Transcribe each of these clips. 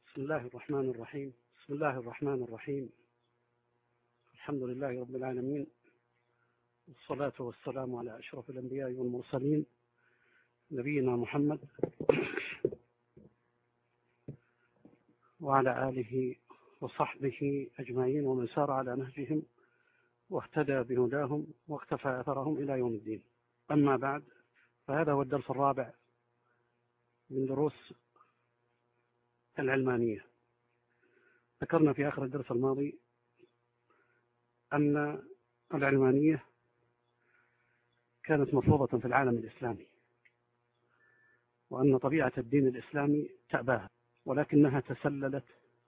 بسم الله الرحمن الرحيم. بسم الله الرحمن الرحيم. الحمد لله رب العالمين، والصلاة والسلام على أشرف الأنبياء والمرسلين نبينا محمد وعلى آله وصحبه أجمعين ومن سار على نهجهم واهتدى بهداهم واقتفى أثرهم إلى يوم الدين. أما بعد، فهذا هو الدرس الرابع من دروس العلمانية. ذكرنا في آخر الدرس الماضي أن العلمانية كانت مفروضة في العالم الإسلامي، وأن طبيعة الدين الإسلامي تأباها، ولكنها تسللت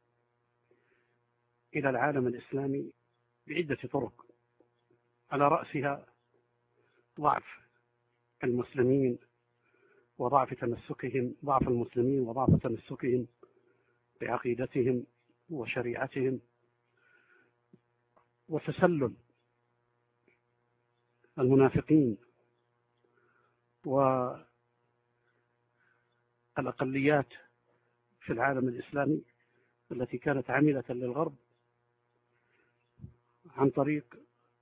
إلى العالم الإسلامي بعدة طرق، على رأسها ضعف المسلمين وضعف تمسكهم، ضعف المسلمين وضعف تمسكهم بعقيدتهم وشريعتهم، وتسلل المنافقين والأقليات في العالم الإسلامي التي كانت عاملة للغرب عن طريق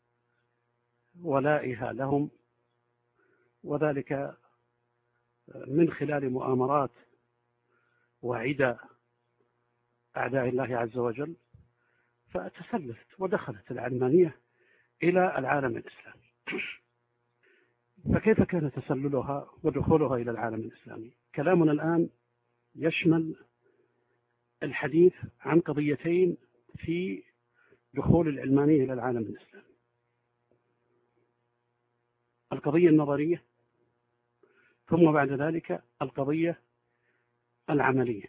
ولائها لهم، وذلك من خلال مؤامرات وعدى أعداء الله عز وجل. فتسللت ودخلت العلمانية إلى العالم الإسلامي. فكيف كان تسللها ودخولها إلى العالم الإسلامي؟ كلامنا الآن يشمل الحديث عن قضيتين في دخول العلمانية إلى العالم الإسلامي: القضية النظرية، ثم بعد ذلك القضية العملية،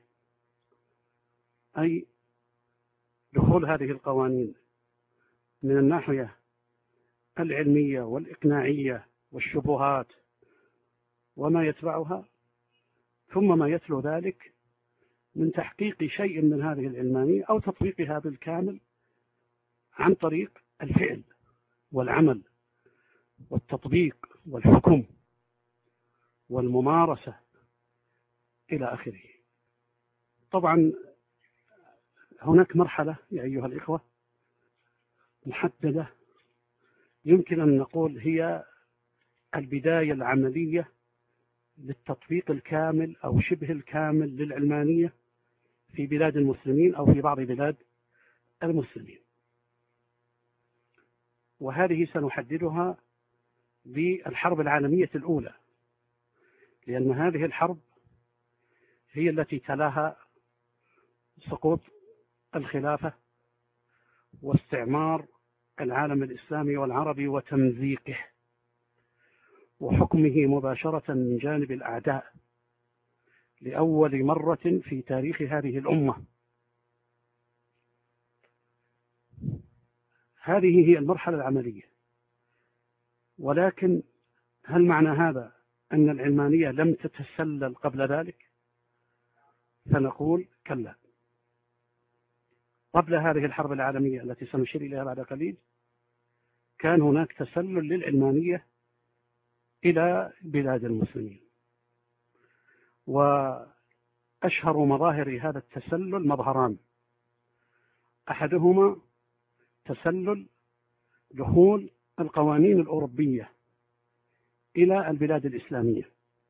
أي دخول هذه القوانين من الناحية العلمية والإقناعية والشبهات وما يتبعها، ثم ما يتلو ذلك من تحقيق شيء من هذه العلمانية أو تطبيقها بالكامل عن طريق الفعل والعمل والتطبيق والحكم والممارسة إلى آخره. طبعا هناك مرحلة يا أيها الإخوة محددة يمكن أن نقول هي البداية العملية للتطبيق الكامل أو شبه الكامل للعلمانية في بلاد المسلمين أو في بعض بلاد المسلمين، وهذه سنحددها بالحرب العالمية الأولى، لأن هذه الحرب هي التي تلاها سقوط الخلافة واستعمار العالم الإسلامي والعربي وتمزيقه وحكمه مباشرة من جانب الأعداء لأول مرة في تاريخ هذه الأمة. هذه هي المرحلة العملية. ولكن هل معنى هذا أن العلمانية لم تتسلل قبل ذلك؟ فنقول كلا. قبل هذه الحرب العالمية التي سنشير إليها بعد قليل كان هناك تسلل للعلمانية إلى بلاد المسلمين، وأشهر مظاهر هذا التسلل مظهران: أحدهما تسلل دخول القوانين الأوروبية إلى البلاد الإسلامية،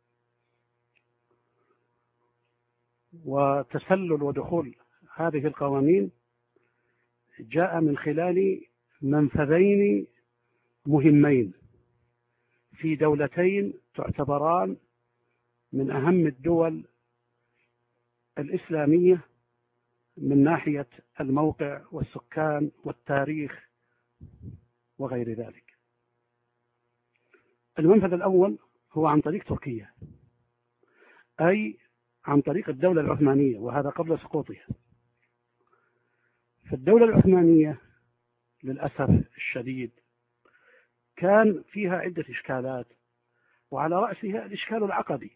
وتسلل ودخول هذه القوانين جاء من خلال منفذين مهمين في دولتين تعتبران من أهم الدول الإسلامية من ناحية الموقع والسكان والتاريخ وغير ذلك. المنفذ الأول هو عن طريق تركيا، أي عن طريق الدولة العثمانية، وهذا قبل سقوطها. فالدولة العثمانية للأسف الشديد كان فيها عدة إشكالات، وعلى رأسها الإشكال العقدي.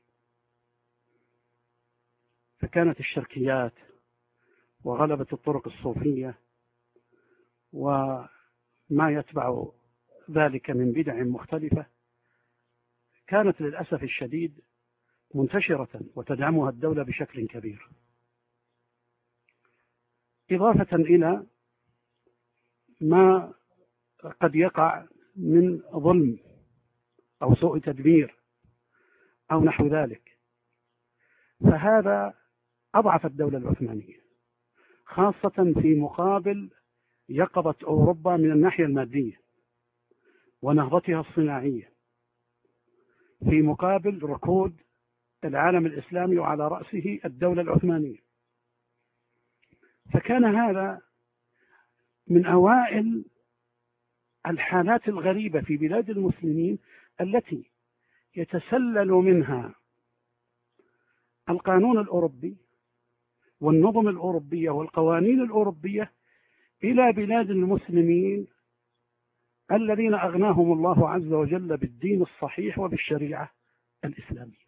فكانت الشركيات وغلبة الطرق الصوفية وما يتبع ذلك من بدع مختلفة كانت للأسف الشديد منتشرة وتدعمها الدولة بشكل كبير. إضافة إلى ما قد يقع من ظلم أو سوء تدبير أو نحو ذلك. فهذا أضعف الدولة العثمانية، خاصة في مقابل يقظة أوروبا من الناحية المادية ونهضتها الصناعية، في مقابل ركود العالم الإسلامي وعلى رأسه الدولة العثمانية. فكان هذا من أوائل الحالات الغريبة في بلاد المسلمين التي يتسلل منها القانون الأوروبي والنظم الأوروبية والقوانين الأوروبية إلى بلاد المسلمين الذين أغناهم الله عز وجل بالدين الصحيح وبالشريعة الإسلامية.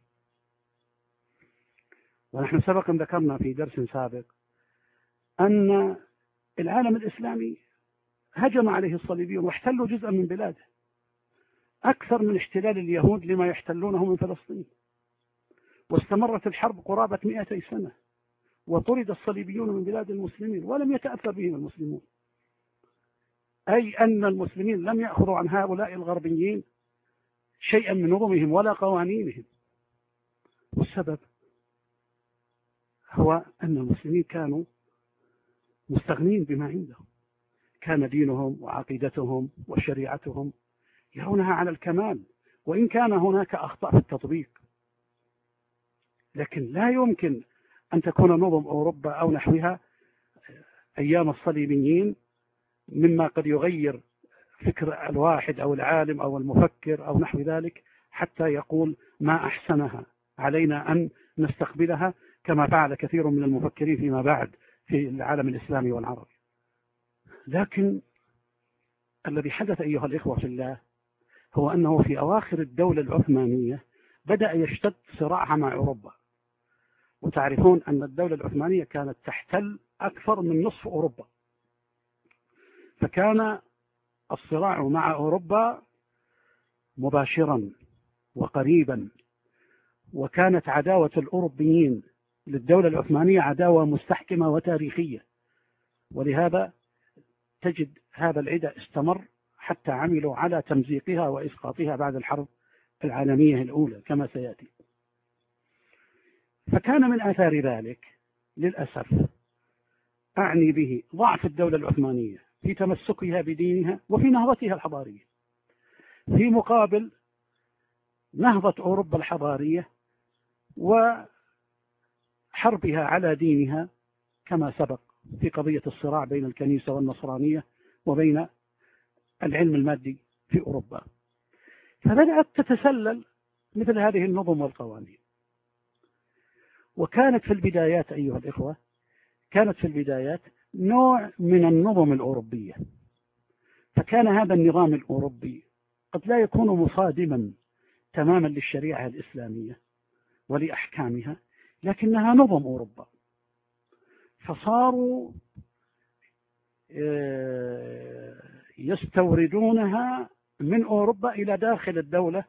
ونحن سبق أن ذكرنا في درس سابق أن العالم الإسلامي هجم عليه الصليبيون واحتلوا جزءا من بلاده أكثر من احتلال اليهود لما يحتلونه من فلسطين، واستمرت الحرب قرابة 200 سنة، وطرد الصليبيون من بلاد المسلمين ولم يتأثر بهم المسلمون، أي أن المسلمين لم يأخذوا عن هؤلاء الغربيين شيئا من نظمهم ولا قوانينهم. والسبب هو أن المسلمين كانوا مستغنين بما عندهم، كان دينهم وعقيدتهم وشريعتهم يرونها على الكمال، وإن كان هناك أخطاء في التطبيق، لكن لا يمكن أن تكون نظم أوروبا أو نحوها أيام الصليبيين مما قد يغير فكر الواحد أو العالم أو المفكر أو نحو ذلك حتى يقول ما أحسنها، علينا أن نستقبلها كما فعل كثير من المفكرين فيما بعد في العالم الإسلامي والعربي. لكن الذي حدث أيها الإخوة في الله هو أنه في أواخر الدولة العثمانية بدأ يشتد صراعها مع أوروبا، وتعرفون أن الدولة العثمانية كانت تحتل أكثر من نصف أوروبا، فكان الصراع مع أوروبا مباشرا وقريبا، وكانت عداوة الأوروبيين للدولة العثمانية عداوة مستحكمة وتاريخية، ولهذا تجد هذا العداء استمر حتى عملوا على تمزيقها وإسقاطها بعد الحرب العالمية الأولى كما سيأتي. فكان من آثار ذلك للأسف أعني به ضعف الدولة العثمانية في تمسكها بدينها وفي نهضتها الحضارية، في مقابل نهضة أوروبا الحضارية وحربها على دينها كما سبق في قضية الصراع بين الكنيسة والنصرانية وبين العلم المادي في أوروبا. فبدأت تتسلل مثل هذه النظم والقوانين، وكانت في البدايات أيها الإخوة كانت في البدايات نوع من النظم الأوروبية. فكان هذا النظام الأوروبي قد لا يكون مصادما تماما للشريعة الإسلامية ولأحكامها، لكنها نظم أوروبا، فصاروا يستوردونها من أوروبا إلى داخل الدولة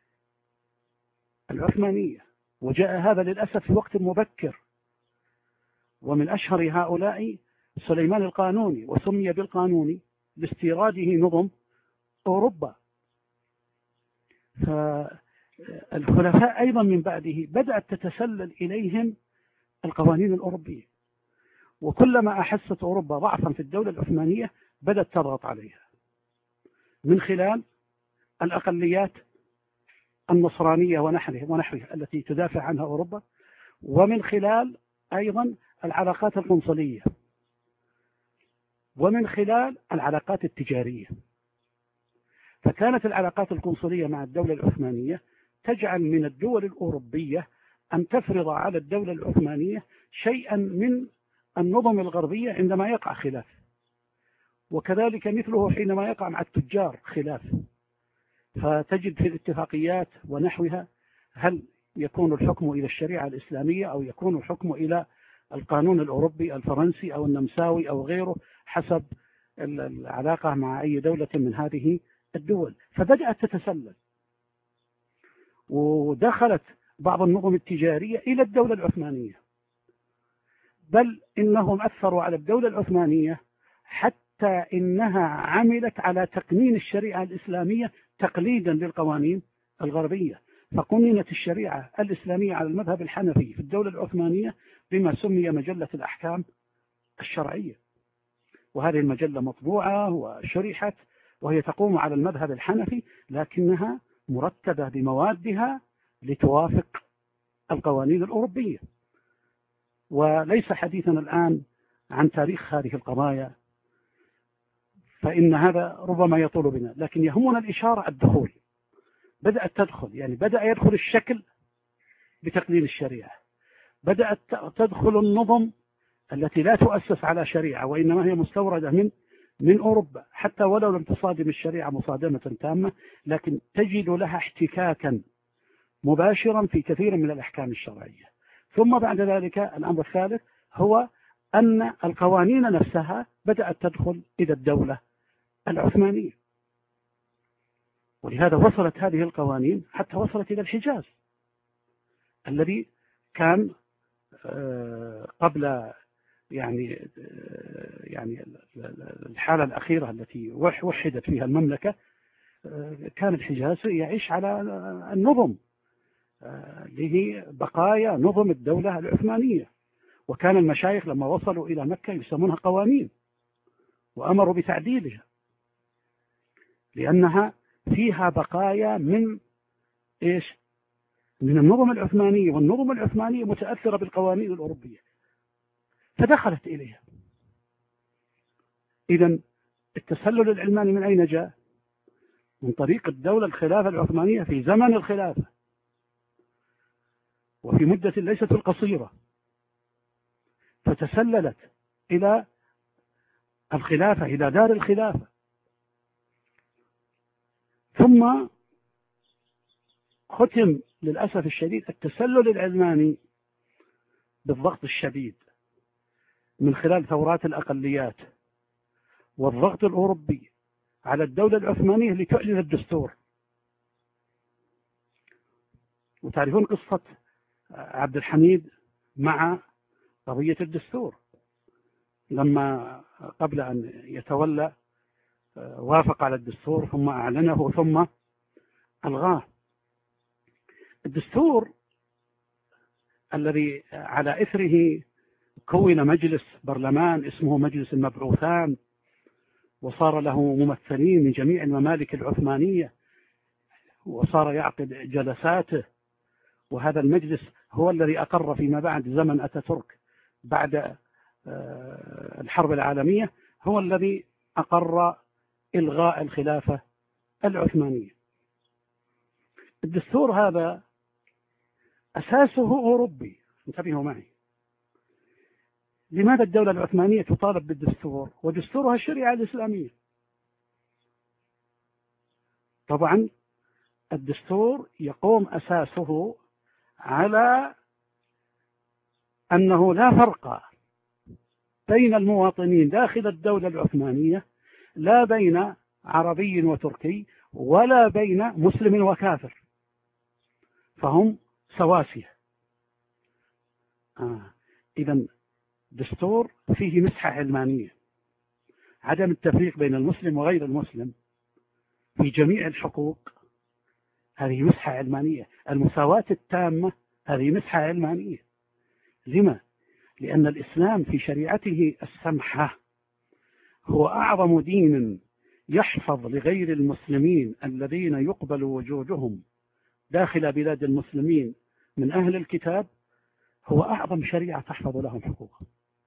العثمانية، وجاء هذا للأسف في وقت مبكر. ومن أشهر هؤلاء سليمان القانوني، وسمي بالقانوني لاستيراده نظم أوروبا. فالخلفاء أيضا من بعده بدأت تتسلل إليهم القوانين الأوروبية، وكلما أحست أوروبا ضعفا في الدولة العثمانية بدأت تضغط عليها من خلال الأقليات النصرانية ونحوها التي تدافع عنها أوروبا، ومن خلال أيضا العلاقات القنصلية، ومن خلال العلاقات التجارية. فكانت العلاقات القنصلية مع الدولة العثمانية تجعل من الدول الأوروبية أن تفرض على الدولة العثمانية شيئا من النظم الغربية عندما يقع خلاف، وكذلك مثله حينما يقع مع التجار خلاف. فتجد في الاتفاقيات ونحوها هل يكون الحكم إلى الشريعة الإسلامية أو يكون الحكم إلى القانون الأوروبي الفرنسي أو النمساوي أو غيره حسب العلاقة مع أي دولة من هذه الدول. فبدأت تتسلل، ودخلت بعض النظم التجارية إلى الدولة العثمانية، بل إنهم أثروا على الدولة العثمانية حتى إنها عملت على تقنين الشريعة الإسلامية تقليدا للقوانين الغربية، فقننت الشريعة الإسلامية على المذهب الحنفي في الدولة العثمانية بما سمي مجلة الأحكام الشرعية. وهذه المجلة مطبوعة وشرحت، وهي تقوم على المذهب الحنفي، لكنها مرتبة بموادها لتوافق القوانين الأوروبية. وليس حديثنا الآن عن تاريخ هذه القضايا، فإن هذا ربما يطول بنا، لكن يهمنا الإشارة الدخول. بدأت تدخل، يعني بدأ يدخل الشكل بتقنين الشريعة، بدأت تدخل النظم التي لا تؤسس على شريعة وإنما هي مستوردة من أوروبا، حتى ولو لم تصادم الشريعة مصادمة تامة، لكن تجد لها احتكاكا مباشرا في كثير من الأحكام الشرعية. ثم بعد ذلك الأمر الثالث هو أن القوانين نفسها بدأت تدخل إلى الدولة العثمانية، ولهذا وصلت هذه القوانين حتى وصلت إلى الحجاز الذي كان قبل يعني الحالة الأخيرة التي وحدت فيها المملكة، كان الحجاز يعيش على النظم اللي هي بقايا نظم الدولة العثمانية، وكان المشايخ لما وصلوا إلى مكة يسمونها قوانين وأمروا بتعديلها، لأنها فيها بقايا من من النظم العثمانية، والنظم العثمانية متأثرة بالقوانين الأوروبية فدخلت إليها. إذن التسلل العلماني من أين جاء؟ من طريق الدولة الخلافة العثمانية في زمن الخلافة، وفي مدة ليست القصيرة، فتسللت إلى الخلافة، إلى دار الخلافة. ثم ختم للأسف الشديد التسلل العلماني بالضغط الشديد من خلال ثورات الأقليات والضغط الأوروبي على الدولة العثمانية لتعلن الدستور. وتعرفون قصة عبد الحميد مع قضية الدستور، لما قبل أن يتولى وافق على الدستور ثم أعلنه ثم ألغاه. الدستور الذي على إثره كون مجلس برلمان اسمه مجلس المبعوثان، وصار له ممثلين من جميع الممالك العثمانية، وصار يعقد جلساته، وهذا المجلس هو الذي أقر فيما بعد زمن أتاتورك بعد الحرب العالمية، هو الذي أقر إلغاء الخلافة العثمانية. الدستور هذا أساسه أوروبي، انتبهوا معي. لماذا الدولة العثمانية تطالب بالدستور ودستورها الشريعة الإسلامية؟ طبعا الدستور يقوم أساسه على أنه لا فرق بين المواطنين داخل الدولة العثمانية، لا بين عربي وتركي ولا بين مسلم وكافر، فهم سواسية. إذن دستور فيه مسحة علمانية، عدم التفريق بين المسلم وغير المسلم في جميع الحقوق، هذه مسحة علمانية. المساواة التامة هذه مسحة علمانية. لما؟ لأن الإسلام في شريعته السمحة هو أعظم دين يحفظ لغير المسلمين الذين يقبل وجودهم داخل بلاد المسلمين من أهل الكتاب، هو أعظم شريعة تحفظ لهم حقوقهم.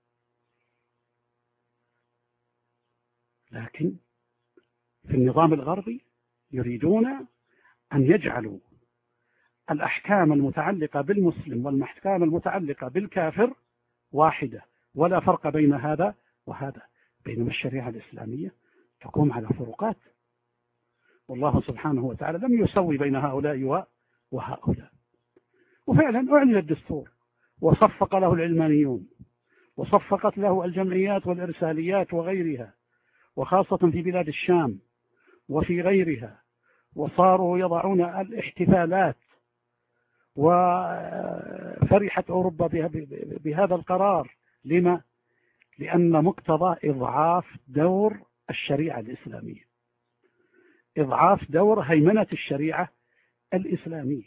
لكن في النظام الغربي يريدون أن يجعلوا الأحكام المتعلقة بالمسلم والأحكام المتعلقة بالكافر واحدة، ولا فرق بين هذا وهذا، بينما الشريعة الإسلامية تقوم على فروقات، والله سبحانه وتعالى لم يسوي بين هؤلاء وهؤلاء. وفعلا أعلن الدستور وصفق له العلمانيون، وصفقت له الجمعيات والإرساليات وغيرها، وخاصة في بلاد الشام وفي غيرها، وصاروا يضعون الاحتفالات، وفرحت أوروبا بهذا القرار لما؟ لأن مقتضى إضعاف دور الشريعة الإسلامية، إضعاف دور هيمنة الشريعة الإسلامية.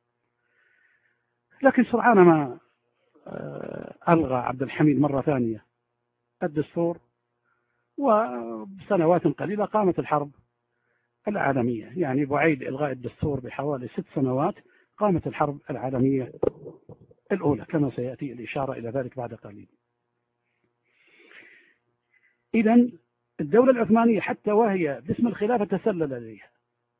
لكن سرعان ما ألغى عبد الحميد مرة ثانية الدستور، وبسنوات قليلة قامت الحرب العالمية. يعني بعيد إلغاء الدستور بحوالي 6 سنوات قامت الحرب العالمية الأولى، كما سيأتي الإشارة إلى ذلك بعد قليل. إذن الدولة العثمانية حتى وهي باسم الخلافة تسلل إليها.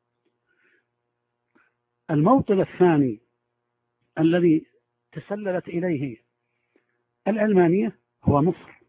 الموطن الثاني الذي تسللت إليه العلمانية هو مصر.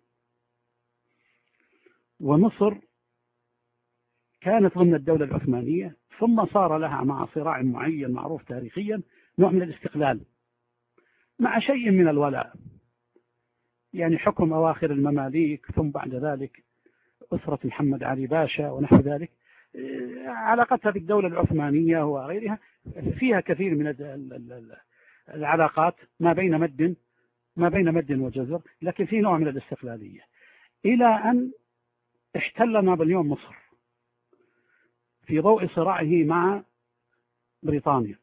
ومصر كانت ضمن الدولة العثمانية، ثم صار لها مع صراع معين معروف تاريخيا نوع من الاستقلال مع شيء من الولاء، يعني حكم أواخر المماليك، ثم بعد ذلك أسرة محمد علي باشا ونحو ذلك. علاقتها بالدولة العثمانية وغيرها فيها كثير من العلاقات ما بين مد وجزر، لكن في نوع من الاستقلالية، إلى أن احتل نابليون مصر في ضوء صراعه مع بريطانيا.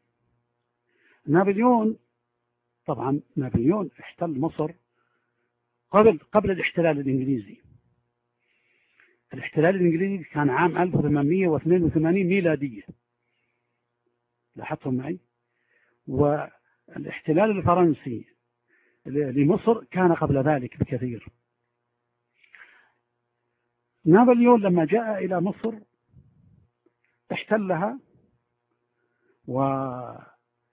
طبعا نابليون احتل مصر قبل الاحتلال الإنجليزي. الاحتلال الإنجليزي كان عام 1882 ميلادية، لاحظتم معي؟ والاحتلال الفرنسي لمصر كان قبل ذلك بكثير. نابليون لما جاء إلى مصر احتلها وبدأ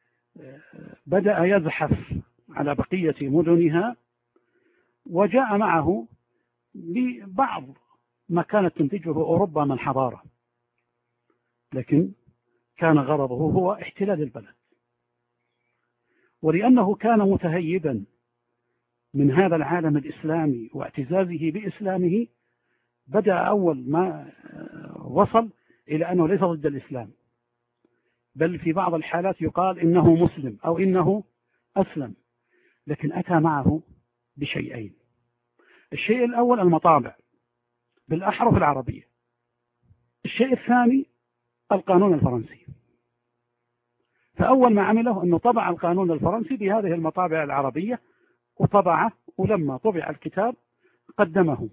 يزحف على بقية مدنها، وجاء معه لبعض ما كانت تنتجه أوروبا من حضارة، لكن كان غرضه هو احتلال البلد. ولأنه كان متهيبا من هذا العالم الإسلامي واعتزازه بإسلامه، بدأ أول ما وصل إلى أنه ليس ضد الإسلام، بل في بعض الحالات يقال إنه مسلم أو إنه أسلم، لكن أتى معه بشيئين. الشيء الأول المطابع بالأحرف العربية. الشيء الثاني القانون الفرنسي. فأول ما عمله أنه طبع القانون الفرنسي بهذه المطابع العربية وطبعه، ولما طبع الكتاب قدمه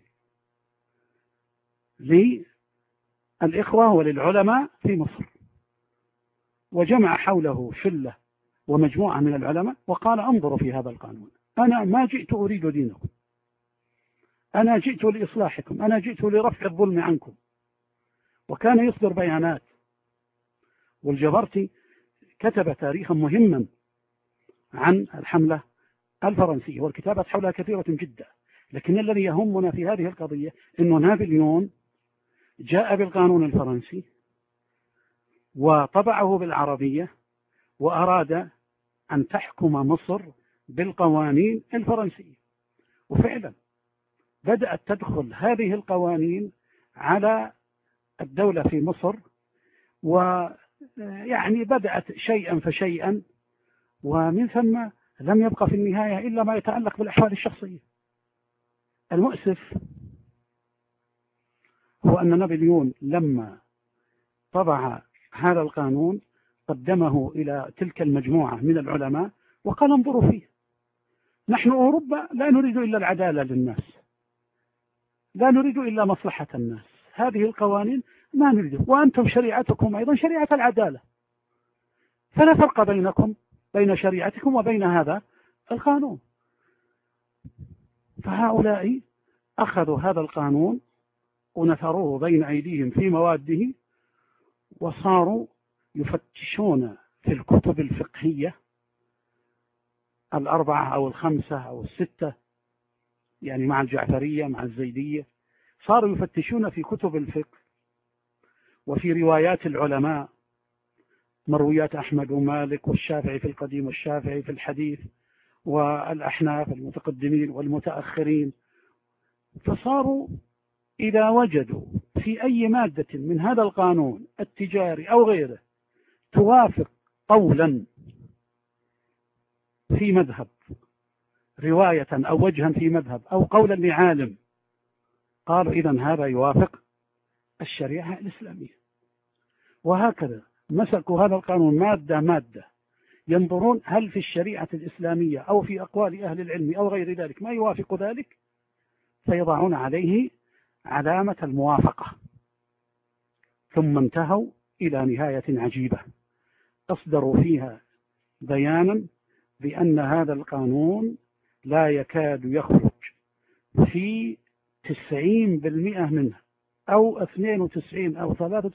للإخوة وللعلماء في مصر، وجمع حوله شلة ومجموعة من العلماء وقال انظروا في هذا القانون، أنا ما جئت أريد دينكم، أنا جئت لإصلاحكم، أنا جئت لرفع الظلم عنكم. وكان يصدر بيانات. والجبرتي كتب تاريخا مهما عن الحملة الفرنسية، والكتابات حولها كثيرة جدا، لكن الذي يهمنا في هذه القضية أنه نابليون جاء بالقانون الفرنسي وطبعه بالعربية، وأراد أن تحكم مصر بالقوانين الفرنسية. وفعلا بدأت تدخل هذه القوانين على الدولة في مصر، ويعني بدأت شيئا فشيئا، ومن ثم لم يبقى في النهاية إلا ما يتعلق بالأحوال الشخصية. المؤسف هو أن نابليون لما طبع هذا القانون قدمه إلى تلك المجموعة من العلماء وقال انظروا فيه، نحن أوروبا لا نريد إلا العدالة للناس، لا نريد إلا مصلحة الناس، هذه القوانين ما نريد، وأنتم شريعتكم أيضا شريعة العدالة، فلا فرق بينكم بين شريعتكم وبين هذا القانون. فهؤلاء أخذوا هذا القانون ونثروه بين أيديهم في مواده، وصاروا يفتشون في الكتب الفقهية 4 أو 5 أو 6، يعني مع الجعفرية مع الزيدية، صاروا يفتشون في كتب الفقه وفي روايات العلماء، مرويات أحمد ومالك والشافعي في القديم والشافعي في الحديث والأحناف المتقدمين والمتأخرين. فصاروا إذا وجدوا في أي مادة من هذا القانون التجاري أو غيره توافق قولا في مذهب رواية أو وجها في مذهب أو قولا لعالم قالوا إذن هذا يوافق الشريعة الإسلامية. وهكذا مسكوا هذا القانون مادة مادة، ينظرون هل في الشريعة الإسلامية أو في أقوال أهل العلم أو غير ذلك ما يوافق ذلك، فيضعون عليه علامة الموافقة. ثم انتهوا إلى نهاية عجيبة أصدروا فيها بيانا بأن هذا القانون لا يكاد يخرج في 90% منه أو 92 أو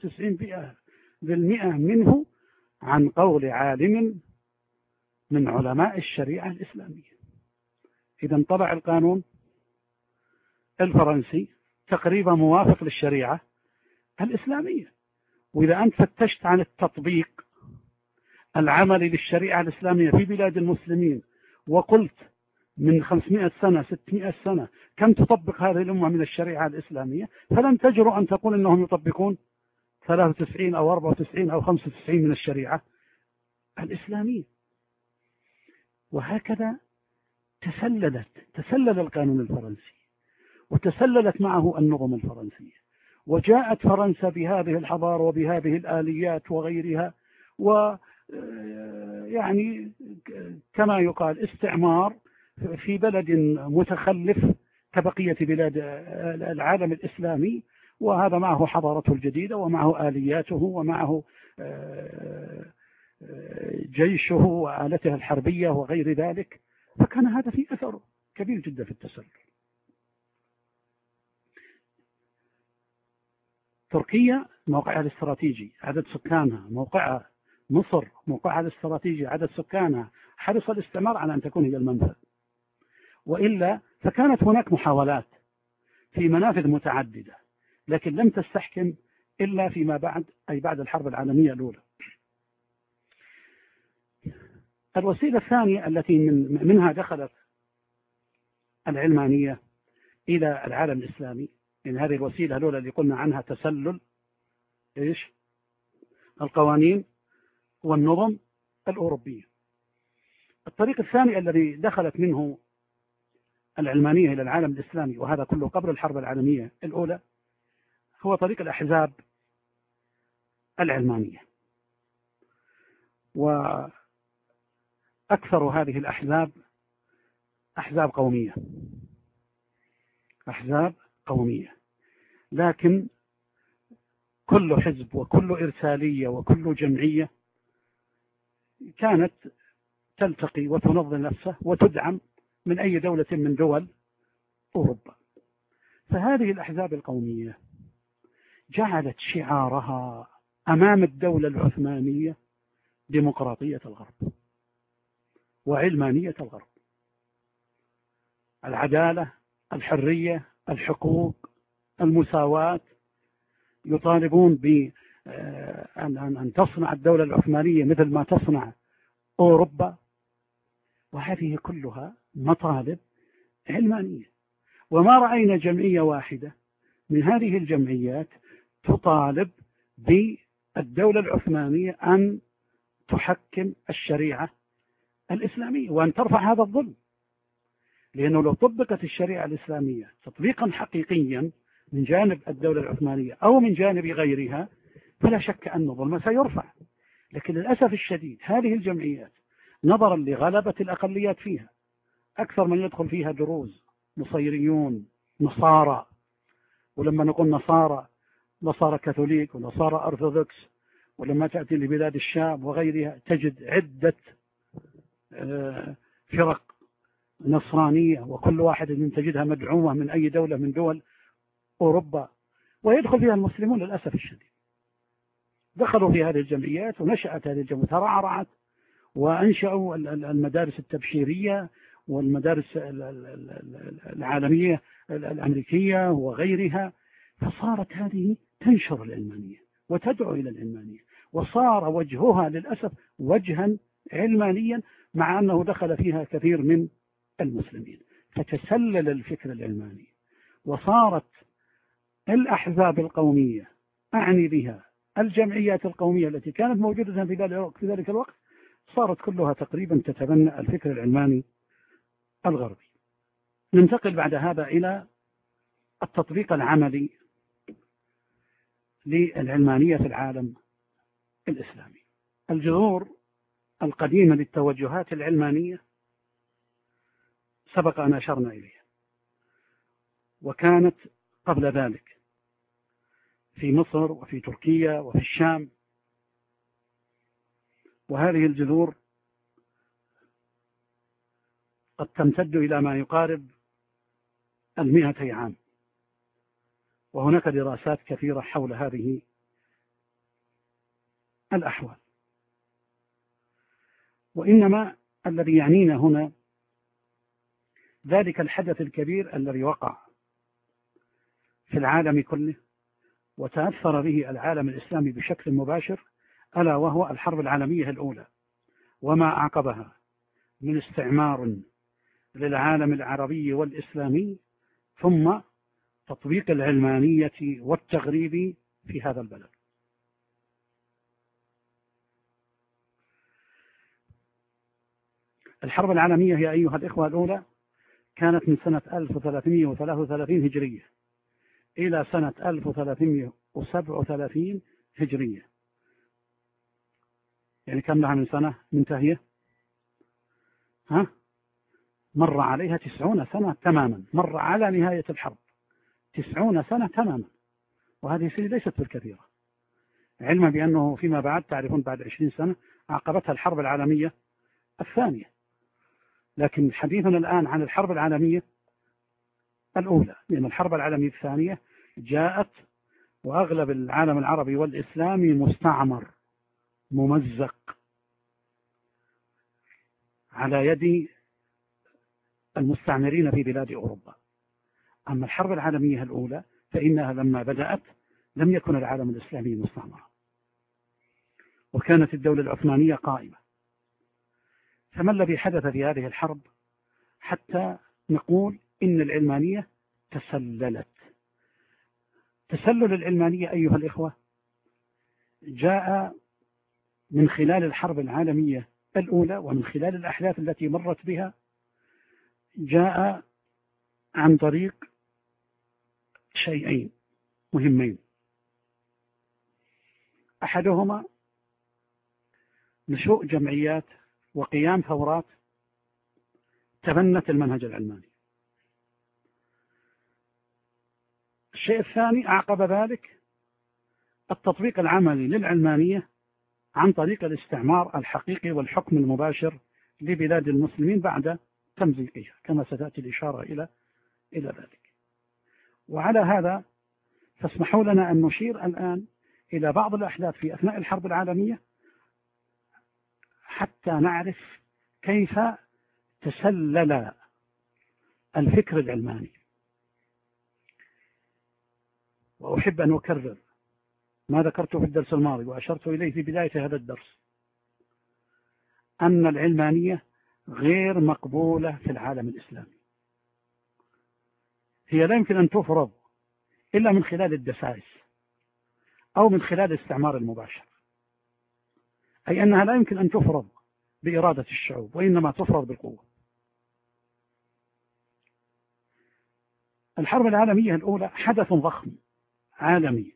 93% منه عن قول عالم من علماء الشريعة الإسلامية. إذا طبع القانون الفرنسي تقريبا موافق للشريعة الإسلامية. وإذا أنت فتشت عن التطبيق العملي للشريعة الإسلامية في بلاد المسلمين وقلت من 500 سنة 600 سنة كم تطبق هذه الأمة من الشريعة الإسلامية، فلن تجرؤ أن تقول أنهم يطبقون 93 أو 94 أو 95 من الشريعة الإسلامية. وهكذا تسلل القانون الفرنسي وتسللت معه النظم الفرنسية، وجاءت فرنسا بهذه الحضارة وبهذه الآليات وغيرها، ويعني كما يقال استعمار في بلد متخلف كبقية بلاد العالم الإسلامي، وهذا معه حضارته الجديدة ومعه آلياته ومعه جيشه وآلته الحربية وغير ذلك، فكان هذا في أثر كبير جدا في التسلل. تركيا موقعها الاستراتيجي، عدد سكانها، موقعها مصر موقعها الاستراتيجي، عدد سكانها، حرص الاستعمار على أن تكون هي المنفذ، وإلا فكانت هناك محاولات في منافذ متعددة لكن لم تستحكم إلا فيما بعد، أي بعد الحرب العالمية الأولى. الوسيلة الثانية التي منها دخلت العلمانية إلى العالم الإسلامي، إن هذه الوسيلة الأولى اللي قلنا عنها تسلل القوانين والنظم الأوروبية. الطريق الثاني الذي دخلت منه العلمانية إلى العالم الإسلامي، وهذا كله قبل الحرب العالمية الأولى، هو طريق الأحزاب العلمانية. وأكثر هذه الأحزاب أحزاب قومية، لكن كل حزب وكل إرسالية وكل جمعية كانت تلتقي وتنظم نفسها وتدعم من أي دولة من دول أوروبا. فهذه الأحزاب القومية جعلت شعارها أمام الدولة العثمانية ديمقراطية الغرب وعلمانية الغرب، العدالة، الحرية، الحقوق، المساواة. يطالبون بأن تصنع الدولة العثمانية مثل ما تصنع أوروبا، وهذه كلها مطالب علمانية. وما رأينا جمعية واحدة من هذه الجمعيات تطالب بالدولة العثمانية أن تحكم الشريعة الإسلامية وأن ترفع هذا الظلم، لأنه لو طبقت الشريعة الإسلامية تطبيقا حقيقيا من جانب الدولة العثمانية أو من جانب غيرها فلا شك أن الظلم سيرفع. لكن للأسف الشديد هذه الجمعيات نظرا لغلبة الأقليات فيها، أكثر من يدخل فيها دروز، نصيريون، نصارى، ولما نقول نصارى كاثوليك ونصارى أرثوذكس، ولما تأتي لبلاد الشام وغيرها تجد عدة فرق نصرانية، وكل واحد من تجدها مدعومة من أي دولة من دول أوروبا، ويدخل فيها المسلمون للأسف الشديد. دخلوا في هذه الجمعيات ونشأت هذه الجمعيات، ترعرعت وأنشأوا المدارس التبشيرية والمدارس العالمية الأمريكية وغيرها، فصارت هذه تنشر العلمانية وتدعو إلى العلمانية، وصار وجهها للأسف وجها علمانيا مع أنه دخل فيها كثير من المسلمين. فتسلل الفكر العلماني، وصارت الأحزاب القومية، أعني بها الجمعيات القومية التي كانت موجودة في ذلك الوقت، صارت كلها تقريبا تتبنى الفكر العلماني الغربي. ننتقل بعد هذا إلى التطبيق العملي للعلمانية في العالم الإسلامي. الجذور القديمة للتوجهات العلمانية سبق أن أشرنا إليها، وكانت قبل ذلك في مصر وفي تركيا وفي الشام، وهذه الجذور قد تمتد إلى ما يقارب 100 عام، وهناك دراسات كثيرة حول هذه الأحوال. وإنما الذي يعنينا هنا ذلك الحدث الكبير الذي وقع في العالم كله وتأثر به العالم الإسلامي بشكل مباشر، ألا وهو الحرب العالمية الأولى وما أعقبها من استعمار للعالم العربي والإسلامي، ثم تطبيق العلمانية والتغريب في هذا البلد. الحرب العالمية يا أيها الإخوة الأولى كانت من سنة 1333 هجرية إلى سنة 1337 هجرية، يعني كم لها من سنة منتهية؟ مر عليها 90 سنة تماما، مر على نهاية الحرب 90 سنة تماما، وهذه السنة ليست بالكثيرة، علما بأنه فيما بعد تعرفون بعد 20 سنة عقبتها الحرب العالمية الثانية. لكن حديثنا الآن عن الحرب العالمية الأولى، لأن الحرب العالمية الثانية جاءت وأغلب العالم العربي والإسلامي مستعمر ممزق على يد المستعمرين في بلاد أوروبا. أما الحرب العالمية الأولى فإنها لما بدأت لم يكن العالم الإسلامي مستعمرا، وكانت الدولة العثمانية قائمة. فما الذي حدث في هذه الحرب حتى نقول إن العلمانية تسللت؟ تسلل العلمانية أيها الإخوة جاء من خلال الحرب العالمية الأولى ومن خلال الأحداث التي مرت بها، جاء عن طريق شيئين مهمين. أحدهما نشوء جمعيات وقيام ثورات تبنت المنهج العلماني. الشيء الثاني أعقب ذلك التطبيق العملي للعلمانية عن طريق الاستعمار الحقيقي والحكم المباشر لبلاد المسلمين بعد تمزيقها، كما ستأتي الإشارة إلى ذلك. وعلى هذا فاسمحوا لنا أن نشير الآن إلى بعض الأحداث في أثناء الحرب العالمية حتى نعرف كيف تسلل الفكر العلماني. وأحب أن أكرر ما ذكرته في الدرس الماضي وأشرت إليه في بداية هذا الدرس، أن العلمانية غير مقبولة في العالم الإسلامي. هي لا يمكن أن تفرض إلا من خلال الدسائس أو من خلال الاستعمار المباشر، أي أنها لا يمكن أن تفرض بإرادة الشعوب، وإنما تفرض بالقوة. الحرب العالمية الأولى حدث ضخم عالمي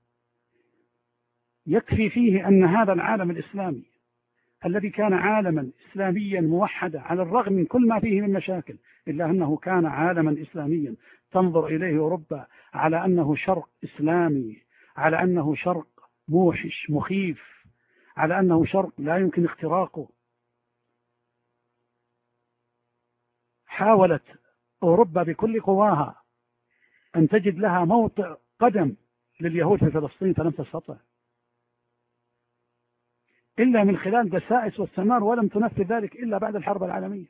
يكفي فيه أن هذا العالم الإسلامي الذي كان عالما إسلاميا موحدا على الرغم من كل ما فيه من مشاكل، إلا أنه كان عالما إسلاميا تنظر إليه أوروبا على أنه شرق إسلامي، على أنه شرق موحش مخيف، على أنه شرق لا يمكن اختراقه. حاولت أوروبا بكل قواها أن تجد لها موطئ قدم لليهود في فلسطين، فلم تستطع إلا من خلال دسائس واستعمار، ولم تنفذ ذلك إلا بعد الحرب العالمية.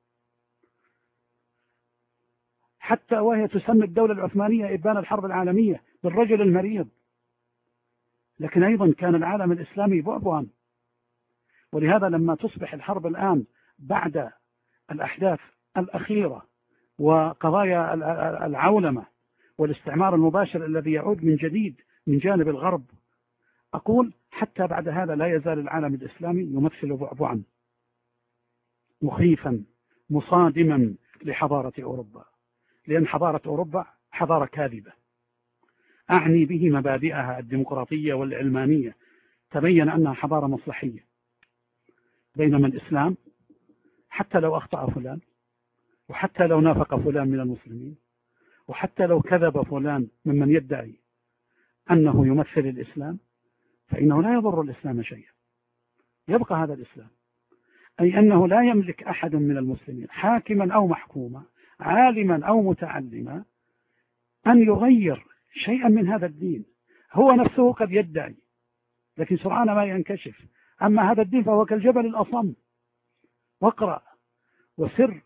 حتى وهي تسمى الدولة العثمانية إبان الحرب العالمية بالرجل المريض، لكن أيضا كان العالم الإسلامي بعبعا. ولهذا لما تصبح الحرب الآن بعد الأحداث الأخيرة وقضايا العولمة والاستعمار المباشر الذي يعود من جديد من جانب الغرب، أقول حتى بعد هذا لا يزال العالم الإسلامي يمثل بعبعا مخيفا مصادما لحضارة أوروبا، لأن حضارة أوروبا حضارة كاذبة، أعني به مبادئها الديمقراطية والعلمانية، تبين أنها حضارة مصلحية، بينما الإسلام حتى لو أخطأ فلان، وحتى لو نافق فلان من المسلمين، وحتى لو كذب فلان ممن يدعي أنه يمثل الإسلام، فإنه لا يضر الإسلام شيئا، يبقى هذا الإسلام. أي أنه لا يملك أحد من المسلمين حاكما أو محكوما، عالما أو متعلما، أن يغير شيئا من هذا الدين. هو نفسه قد يدعي، لكن سرعان ما ينكشف. أما هذا الدين فهو كالجبل الأصم. واقرأ وسر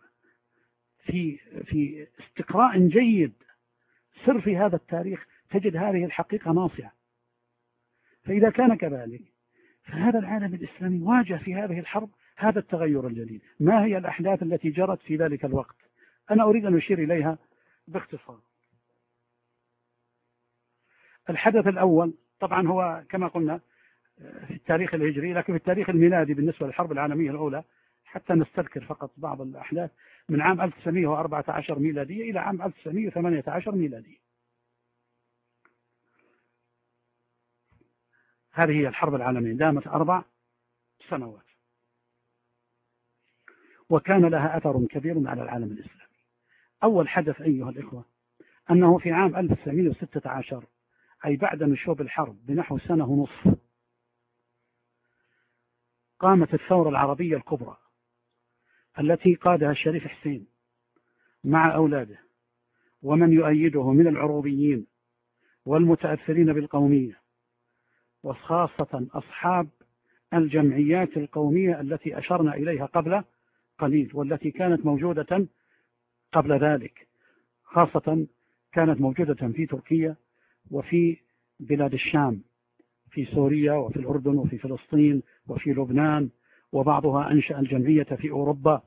في استقراء جيد، سر في هذا التاريخ، تجد هذه الحقيقة ناصعة. فإذا كان كذلك، فهذا العالم الإسلامي واجه في هذه الحرب هذا التغير الجديد. ما هي الأحداث التي جرت في ذلك الوقت؟ أنا أريد أن أشير إليها باختصار. الحدث الأول طبعا هو كما قلنا في التاريخ الهجري، لكن في التاريخ الميلادي بالنسبة للحرب العالمية الأولى، حتى نستذكر فقط بعض الأحداث، من عام 1914 ميلادية إلى عام 1918 ميلادية. هذه هي الحرب العالمية، دامت 4 سنوات، وكان لها أثر كبير على العالم الإسلامي. أول حدث أيها الإخوة أنه في عام 1916، أي بعد نشوب الحرب بنحو سنة ونصف، قامت الثورة العربية الكبرى التي قادها الشريف حسين مع أولاده ومن يؤيده من العروبيين والمتأثرين بالقومية، وخاصة أصحاب الجمعيات القومية التي أشرنا إليها قبل قليل، والتي كانت موجودة قبل ذلك، خاصة كانت موجودة في تركيا وفي بلاد الشام، في سوريا وفي الأردن وفي فلسطين وفي لبنان، وبعضها أنشأ الجمعية في أوروبا.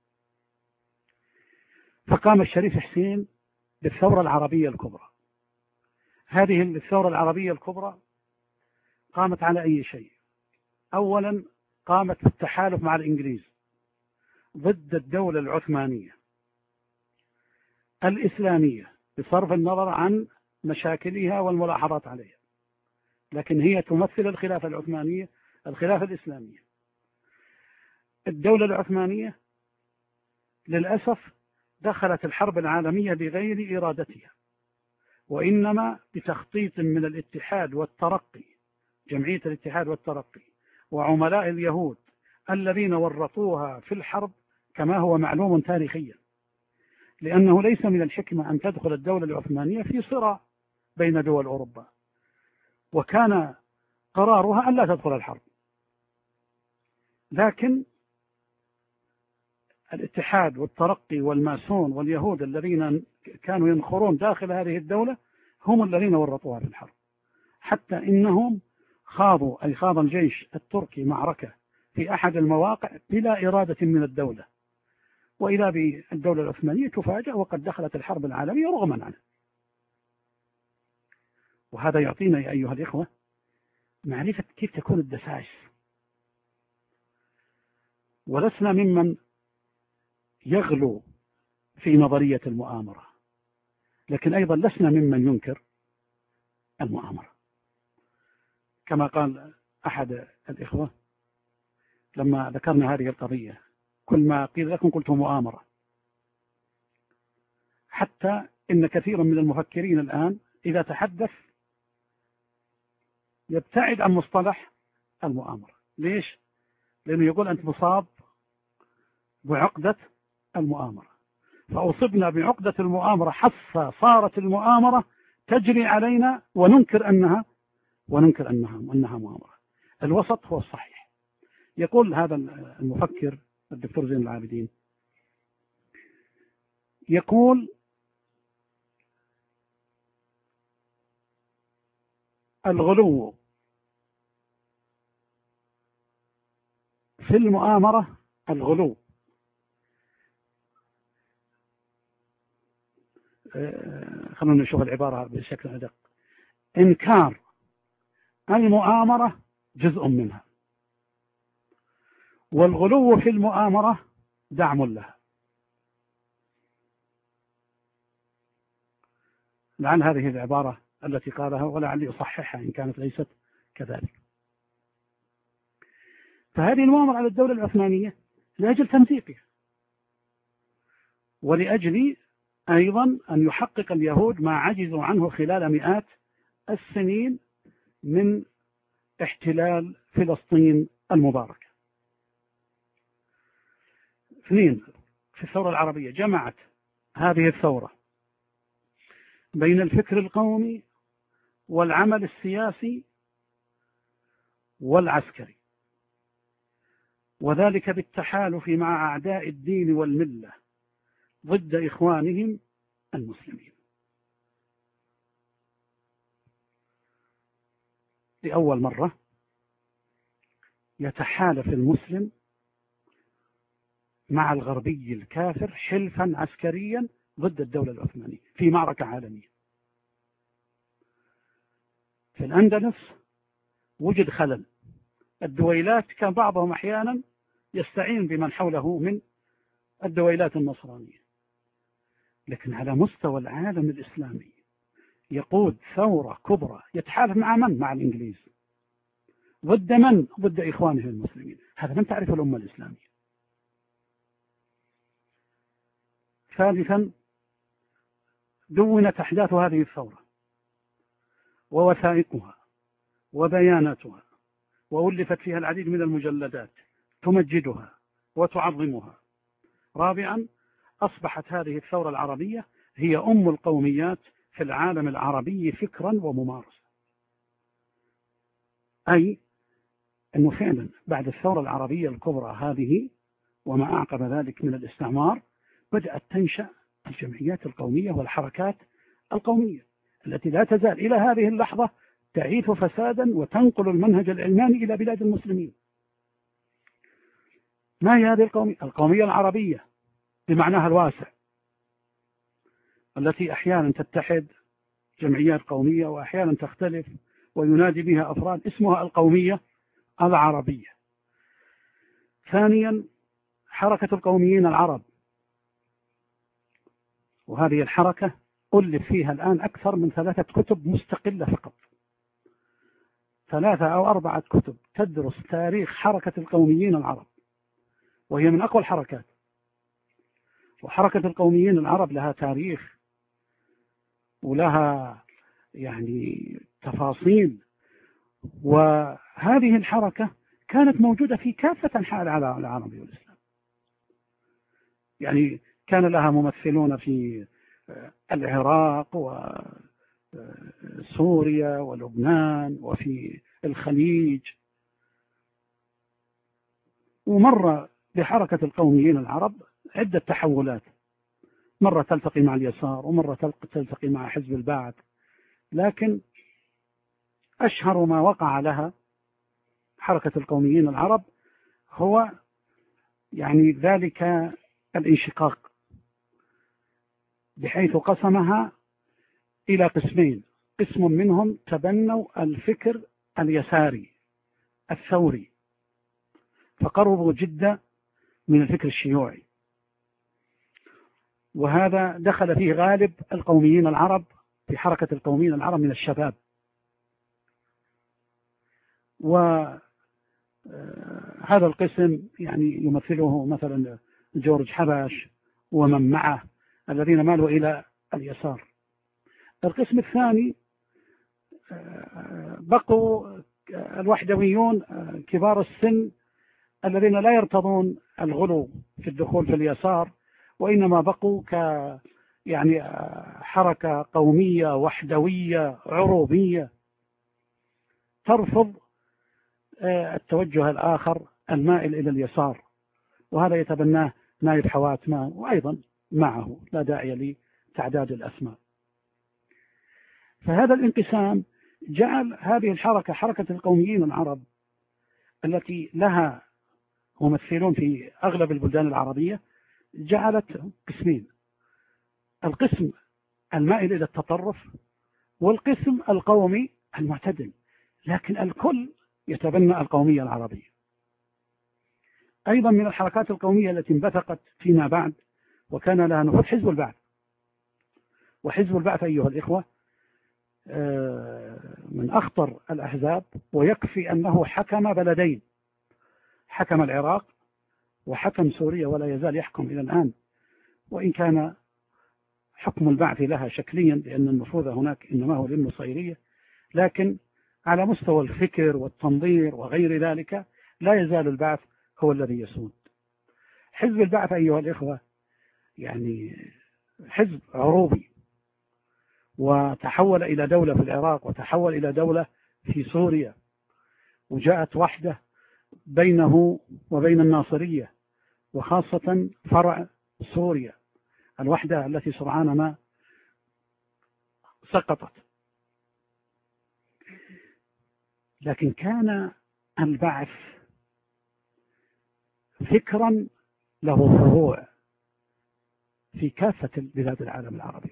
فقام الشريف حسين بالثورة العربية الكبرى. هذه الثورة العربية الكبرى قامت على أي شيء؟ أولا قامت بالتحالف مع الإنجليز ضد الدولة العثمانية الإسلامية، بصرف النظر عن مشاكلها والملاحظات عليها، لكن هي تمثل الخلافة العثمانية، الخلافة الإسلامية. الدولة العثمانية للأسف دخلت الحرب العالمية بغير إرادتها، وإنما بتخطيط من الاتحاد والترقي، جمعية الاتحاد والترقي وعملاء اليهود الذين ورطوها في الحرب، كما هو معلوم تاريخيا، لأنه ليس من الحكمة أن تدخل الدولة العثمانية في صراع بين دول أوروبا، وكان قرارها أن لا تدخل الحرب. لكن الاتحاد والترقي والماسون واليهود الذين كانوا ينخرون داخل هذه الدولة هم الذين ورطوها في الحرب، حتى إنهم خاض الجيش التركي معركة في أحد المواقع بلا إرادة من الدولة، وإذا بالدولة العثمانية تفاجأ وقد دخلت الحرب العالمية رغما عنه. وهذا يعطينا يا أيها الإخوة معرفة كيف تكون الدسائس، ولسنا ممن يغلو في نظرية المؤامرة، لكن أيضا لسنا ممن ينكر المؤامرة. كما قال أحد الإخوة لما ذكرنا هذه القضية: كل ما قيل لكم قلت مؤامرة. حتى إن كثيرا من المفكرين الآن إذا تحدث يبتعد عن مصطلح المؤامرة. ليش؟ لأنه يقول أنت مصاب بعقدة المؤامرة، فأصبنا بعقدة المؤامرة حتى صارت المؤامرة تجري علينا وننكر أنها مؤامرة. الوسط هو الصحيح. يقول هذا المفكر الدكتور زين العابدين، يقول: الغلو في المؤامرة، الغلو خلونا نشوف العبارة بشكل أدق: إنكار المؤامرة جزء منها، والغلو في المؤامرة دعم لها. لعل هذه العبارة التي قالها، ولعلي أصححها إن كانت ليست كذلك. فهذه المؤامرة على الدولة العثمانية لأجل تمزيقها، ولأجل أيضا أن يحقق اليهود ما عجزوا عنه خلال مئات السنين من احتلال فلسطين المباركة. 2. في الثورة العربية جمعت هذه الثورة بين الفكر القومي والعمل السياسي والعسكري، وذلك بالتحالف مع أعداء الدين والملة ضد إخوانهم المسلمين. لأول مرة يتحالف المسلم مع الغربي الكافر حلفا عسكريا ضد الدولة العثمانية في معركة عالمية. في الأندلس وجد خلل، الدويلات كان بعضهم أحيانا يستعين بمن حوله من الدويلات النصرانية، لكن على مستوى العالم الإسلامي يقود ثورة كبرى يتحالف مع من؟ مع الإنجليز. ضد من؟ ضد إخوانه المسلمين. هذا لم تعرفه الأمة الإسلامية. 3. دونت أحداث هذه الثورة ووثائقها وبياناتها، وألفت فيها العديد من المجلدات تمجدها وتعظمها. 4. أصبحت هذه الثورة العربية هي أم القوميات في العالم العربي فكرا وممارسة. أي أنه فعلا بعد الثورة العربية الكبرى هذه وما أعقب ذلك من الاستعمار بدأت تنشأ الجمعيات القومية والحركات القومية التي لا تزال إلى هذه اللحظة تعيث فسادا وتنقل المنهج العلماني إلى بلاد المسلمين. ما هي هذه القومية؟ القومية العربية بمعناها الواسع، التي أحيانا تتحد جمعيات قومية وأحيانا تختلف وينادي بها أفراد، اسمها القومية العربية. 2. حركة القوميين العرب، وهذه الحركة ألف فيها الآن أكثر من 3 كتب مستقلة فقط، 3 أو 4 كتب تدرس تاريخ حركة القوميين العرب، وهي من أقوى الحركات. وحركة القوميين العرب لها تاريخ ولها يعني تفاصيل، وهذه الحركة كانت موجودة في كافة أنحاء العالم العربي والإسلام. يعني كان لها ممثلون في العراق وسوريا ولبنان وفي الخليج. ومر بحركة القوميين العرب عدة تحولات، مرة تلتقي مع اليسار ومرة تلتقي مع حزب البعث، لكن أشهر ما وقع لها حركة القوميين العرب هو يعني ذلك الانشقاق، بحيث قسمها إلى قسمين. قسم منهم تبنوا الفكر اليساري الثوري فقربوا جدا من الفكر الشيوعي، وهذا دخل فيه غالب القوميين العرب في حركة القوميين العرب من الشباب. وهذا القسم يعني يمثله مثلا جورج حبش ومن معه الذين مالوا إلى اليسار. القسم الثاني بقوا الوحدويون كبار السن الذين لا يرتضون الغلو في الدخول في اليسار، وإنما بقوا يعني حركة قومية وحدوية عروبية ترفض التوجه الآخر المائل إلى اليسار، وهذا يتبناه نايف حواتمة وأيضا معه، لا داعي لتعداد الأسماء. فهذا الانقسام جعل هذه الحركة، حركة القوميين العرب التي لها ممثلون في أغلب البلدان العربية، جعلت قسمين: القسم المائل إلى التطرف والقسم القومي المعتدل، لكن الكل يتبنى القومية العربية. أيضا من الحركات القومية التي انبثقت فيما بعد وكان لها نفوذ حزب البعث، وحزب البعث أيها الإخوة من أخطر الأحزاب، ويكفي أنه حكم بلدين، حكم العراق وحكم سوريا ولا يزال يحكم إلى الآن، وإن كان حكم البعث لها شكليا لأن النفوذ هناك إنما هو للنصيرية، لكن على مستوى الفكر والتنظير وغير ذلك لا يزال البعث هو الذي يسود. حزب البعث أيها الإخوة يعني حزب عروبي، وتحول إلى دولة في العراق، وتحول إلى دولة في سوريا، وجاءت وحدة بينه وبين الناصرية، وخاصة فرع سوريا الوحدة التي سرعان ما سقطت. لكن كان البعث فكرا له فروع في كافة بلاد العالم العربي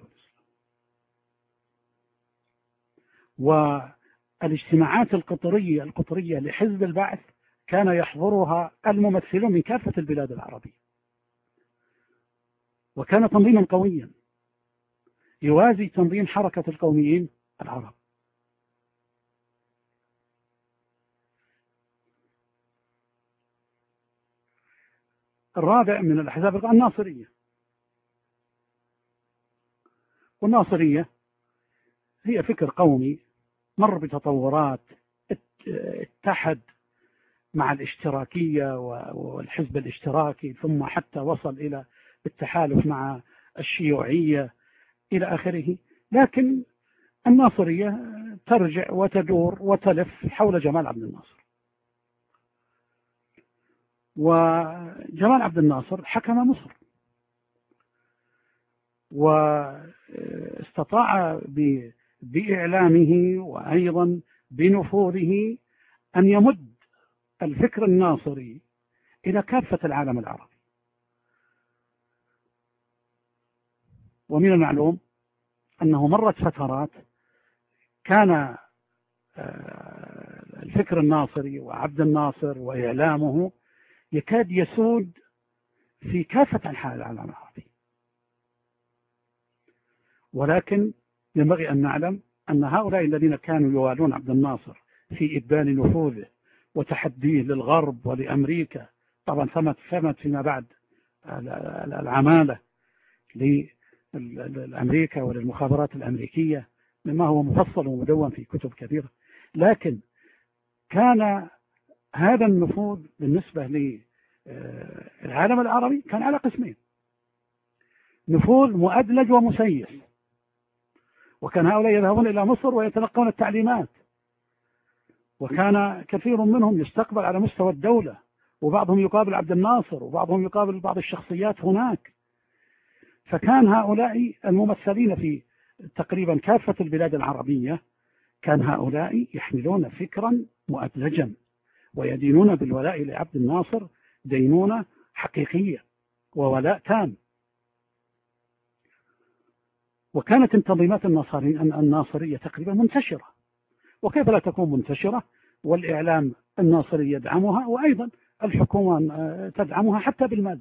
والإسلام، والاجتماعات القطرية لحزب البعث كان يحضرها الممثلون من كافة البلاد العربية، وكان تنظيما قويا يوازي تنظيم حركة القوميين العرب. الرابع من الأحزاب الناصرية، والناصرية هي فكر قومي مر بتطورات، اتحد مع الاشتراكية والحزب الاشتراكي، ثم حتى وصل إلى التحالف مع الشيوعية إلى آخره. لكن الناصرية ترجع وتدور وتلف حول جمال عبد الناصر، وجمال عبد الناصر حكم مصر، واستطاع بإعلامه وأيضا بنفوذه أن يمد الفكر الناصري إلى كافة العالم العربي. ومن المعلوم أنه مرت فترات كان الفكر الناصري وعبد الناصر وإعلامه يكاد يسود في كافة أنحاء العالم العربي، ولكن ينبغي أن نعلم أن هؤلاء الذين كانوا يوالون عبد الناصر في إبان نفوذه وتحديه للغرب ولأمريكا، طبعا ثمت فيما بعد العمالة لأمريكا وللمخابرات الأمريكية مما هو مفصل ومدون في كتب كثيرة، لكن كان هذا النفوذ بالنسبة للعالم العربي كان على قسمين: نفوذ مؤدلج ومسيس، وكان هؤلاء يذهبون إلى مصر ويتلقون التعليمات، وكان كثير منهم يستقبل على مستوى الدولة، وبعضهم يقابل عبد الناصر، وبعضهم يقابل بعض الشخصيات هناك. فكان هؤلاء الممثلين في تقريبا كافة البلاد العربية كان هؤلاء يحملون فكرا مؤدلجا ويدينون بالولاء لعبد الناصر دينونة حقيقية وولاء تام. وكانت التنظيمات الناصرية تقريبا منتشرة، وكيف لا تكون منتشرة والإعلام الناصري يدعمها، وأيضا الحكومة تدعمها حتى بالمال.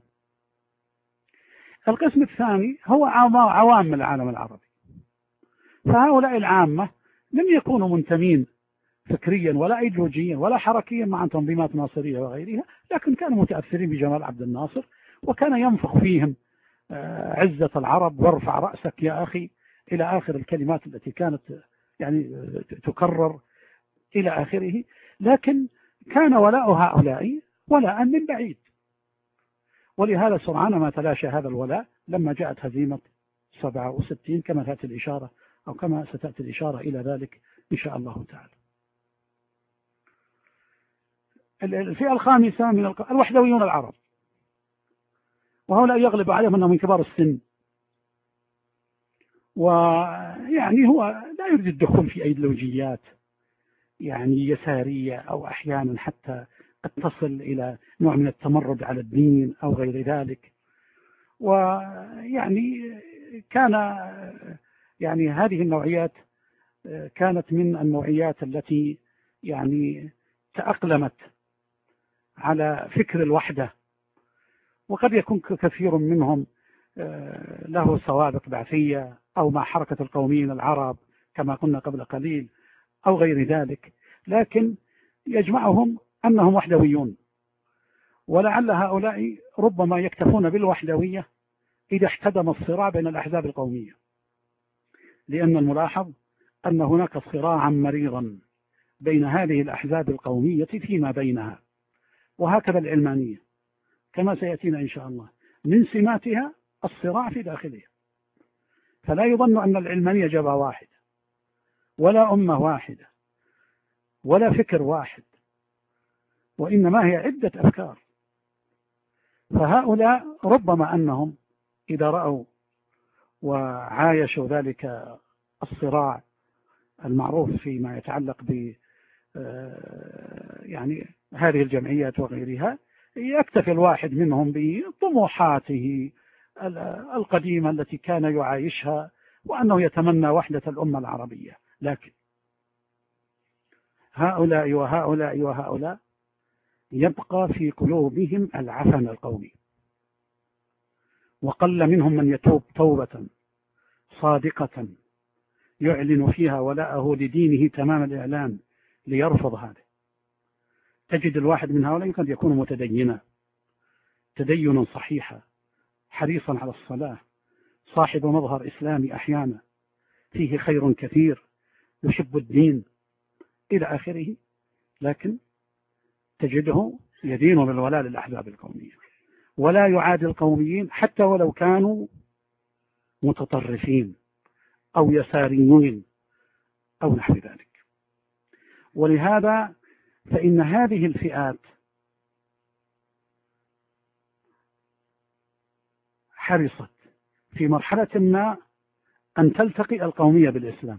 القسم الثاني هو عوام العالم العربي، فهؤلاء العامة لم يكونوا منتمين فكريا ولا ايديولوجيا ولا حركيا مع تنظيمات ناصرية وغيرها، لكن كانوا متأثرين بجمال عبد الناصر، وكان ينفخ فيهم عزة العرب وارفع رأسك يا أخي إلى آخر الكلمات التي كانت يعني تكرر إلى آخره. لكن كان ولاء هؤلاء ولاء من بعيد، ولهذا سرعان ما تلاشى هذا الولاء لما جاءت هزيمة 67 كما تأتي الإشارة أو كما ستأتي الإشارة إلى ذلك إن شاء الله تعالى. الفئة الخامسة من الوحدويون العرب، وهؤلاء يغلب عليهم أنهم من كبار السن، ويعني هو لا يريد الدخول في أيديولوجيات يعني يسارية أو أحيانا حتى قد تصل إلى نوع من التمرد على الدين أو غير ذلك. ويعني كان يعني هذه النوعيات كانت من النوعيات التي يعني تأقلمت على فكر الوحدة، وقد يكون كثير منهم له سوابق بعثية أو مع حركة القوميين العرب كما قلنا قبل قليل أو غير ذلك، لكن يجمعهم أنهم وحدويون، ولعل هؤلاء ربما يكتفون بالوحدوية إذا احتدم الصراع بين الأحزاب القومية، لأن الملاحظ أن هناك صراعا مريرا بين هذه الأحزاب القومية فيما بينها، وهكذا العلمانية كما سيأتينا إن شاء الله من سماتها الصراع في داخلها. فلا يظن أن العلمانية جبهة واحدة ولا أمة واحدة ولا فكر واحد، وإنما هي عدة أفكار. فهؤلاء ربما أنهم إذا رأوا وعايشوا ذلك الصراع المعروف فيما يتعلق ب يعني هذه الجمعيات وغيرها، يكتفي الواحد منهم بطموحاته القديمة التي كان يعايشها، وأنه يتمنى وحدة الأمة العربية. لكن هؤلاء وهؤلاء وهؤلاء يبقى في قلوبهم العفن القومي، وقل منهم من يتوب توبة صادقة يعلن فيها ولاءه لدينه تمام الإعلان ليرفض هذا. تجد الواحد من هؤلاء قد يكون متدينا تدينا صحيحا، حريصا على الصلاة، صاحب مظهر إسلامي أحيانا، فيه خير كثير، يحب الدين إلى آخره، لكن تجده يدين بالولاء للأحزاب القومية، ولا يعادي القوميين حتى ولو كانوا متطرفين أو يساريين أو نحو ذلك. ولهذا فإن هذه الفئات حرصت في مرحلة ما أن تلتقي القومية بالإسلام.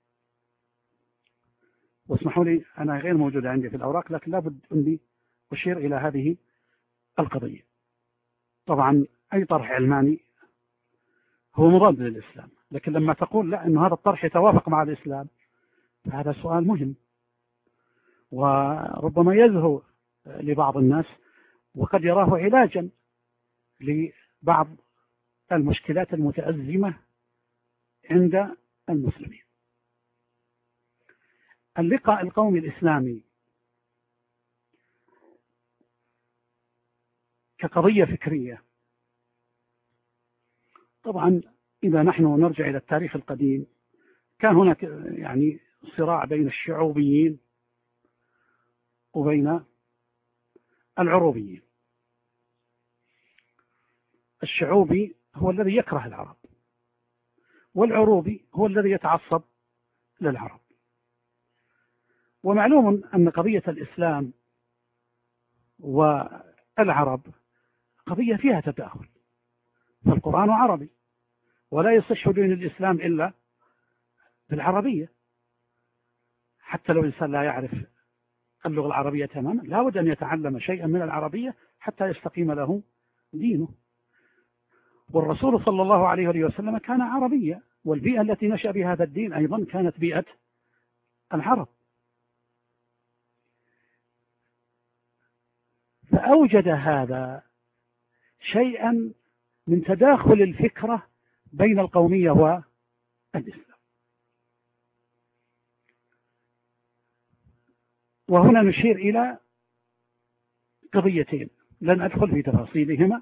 واسمحوا لي أنا غير موجودة عندي في الأوراق، لكن لابد أني أشير إلى هذه القضية. طبعا أي طرح علماني هو مضاد للإسلام، لكن لما تقول لا أن هذا الطرح يتوافق مع الإسلام فهذا سؤال مهم، وربما يزهو لبعض الناس وقد يراه علاجا لبعض المشكلات المتأزمة عند المسلمين. اللقاء القومي الإسلامي كقضية فكرية، طبعا إذا نحن نرجع إلى التاريخ القديم كان هناك يعني صراع بين الشعوبيين وبين العروبيين. الشعوبي هو الذي يكره العرب، والعروبي هو الذي يتعصب للعرب. ومعلوم أن قضية الإسلام والعرب قضية فيها تداخل، فالقرآن عربي ولا يصح دين الإسلام إلا بالعربية، حتى لو الإنسان لا يعرف اللغة العربية تماما لا بد أن يتعلم شيئا من العربية حتى يستقيم له دينه. والرسول صلى الله عليه وسلم كان عربيا، والبيئة التي نشأ بها هذا الدين أيضا كانت بيئة العرب، فأوجد هذا شيئا من تداخل الفكرة بين القومية والإسلام. وهنا نشير إلى قضيتين لن أدخل في تفاصيلهما،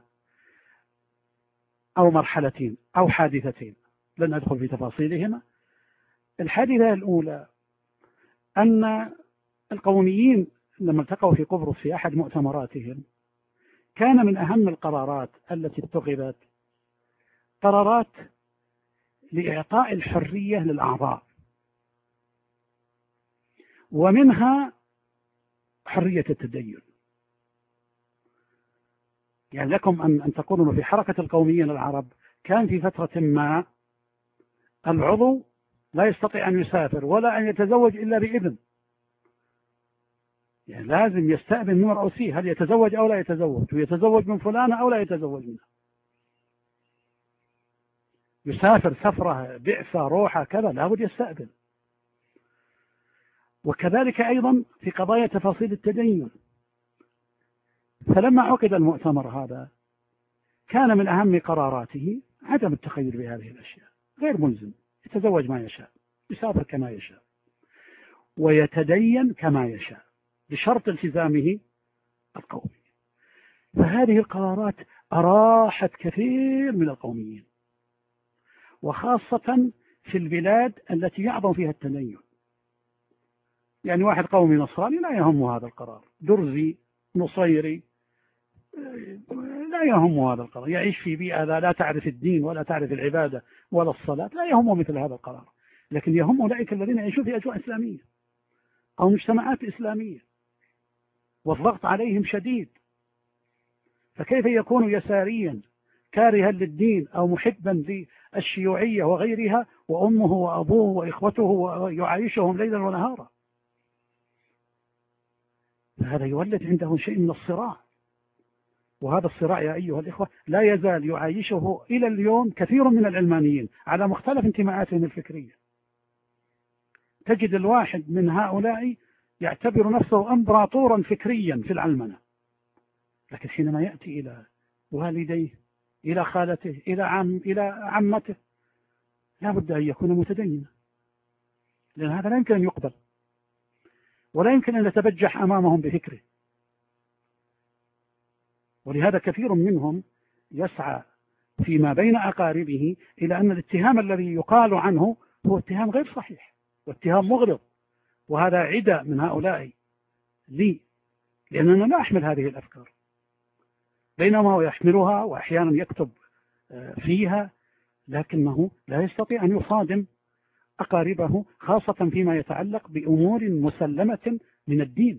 أو مرحلتين أو حادثتين لن أدخل في تفاصيلهما. الحادثة الأولى أن القوميين لما التقوا في قبرص في أحد مؤتمراتهم كان من أهم القرارات التي اتخذت قرارات لإعطاء الحرية للأعضاء، ومنها حرية التدين. يعني لكم أن تقولوا في حركة القوميين العرب كان في فترة ما العضو لا يستطيع أن يسافر ولا أن يتزوج إلا بإذن، يعني لازم يستأذن من رؤوسه هل يتزوج أو لا يتزوج، ويتزوج من فلانة أو لا يتزوج منها، يسافر سفرة بعثة روحة كذا لابد يستأذن. وكذلك أيضا في قضايا تفاصيل التدين. فلما عقد المؤتمر هذا كان من أهم قراراته عدم التخيل بهذه الأشياء، غير ملزم، يتزوج ما يشاء، يسافر كما يشاء، ويتدين كما يشاء بشرط التزامه القومي. فهذه القرارات أراحت كثير من القوميين، وخاصة في البلاد التي يعظم فيها التدين. يعني واحد قومي نصراني لا يهمه هذا القرار، درزي نصيري لا يهمه هذا القرار، يعيش في بيئة لا تعرف الدين ولا تعرف العبادة ولا الصلاة، لا يهمه مثل هذا القرار. لكن يهم أولئك الذين يعيشون في أجواء إسلامية أو مجتمعات إسلامية والضغط عليهم شديد. فكيف يكون يساريا كارها للدين أو محبا للشيوعية وغيرها وأمه وأبوه وإخوته يعايشهم ليلا ونهارا؟ فهذا يولد عنده شيء من الصراع، وهذا الصراع يا أيها الإخوة لا يزال يعايشه إلى اليوم كثير من العلمانيين على مختلف انتماءاتهم الفكرية. تجد الواحد من هؤلاء يعتبر نفسه أمبراطورا فكريا في العلمنة، لكن حينما يأتي إلى والديه، إلى خالته، إلى عمته، لا بد أن يكون متدينا، لأن هذا لا يمكن أن يقبل ولا يمكن أن يتبجح أمامهم بفكره. ولهذا كثير منهم يسعى فيما بين أقاربه إلى أن الاتهام الذي يقال عنه هو اتهام غير صحيح واتهام مغرض، وهذا عداء من هؤلاء لي، لأننا لا أحمل هذه الأفكار، بينما هو يحملها وأحيانا يكتب فيها، لكنه لا يستطيع أن يصادم أقاربه، خاصة فيما يتعلق بأمور مسلمة من الدين.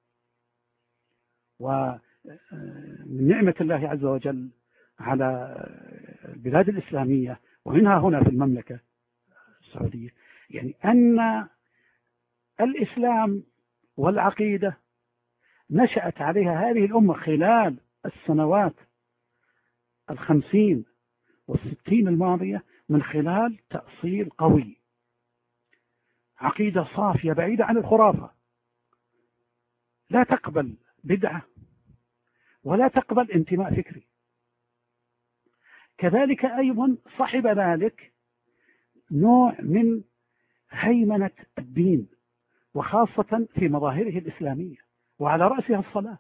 ومن نعمة الله عز وجل على البلاد الإسلامية ومنها هنا في المملكة السعودية، يعني أن الإسلام والعقيدة نشأت عليها هذه الأمة خلال السنوات 50 و60 الماضية من خلال تأصيل قوي، عقيدة صافية بعيدة عن الخرافة، لا تقبل بدعة ولا تقبل انتماء فكري. كذلك أيضا صحب ذلك نوع من هيمنة الدين، وخاصة في مظاهره الإسلامية وعلى رأسها الصلاة.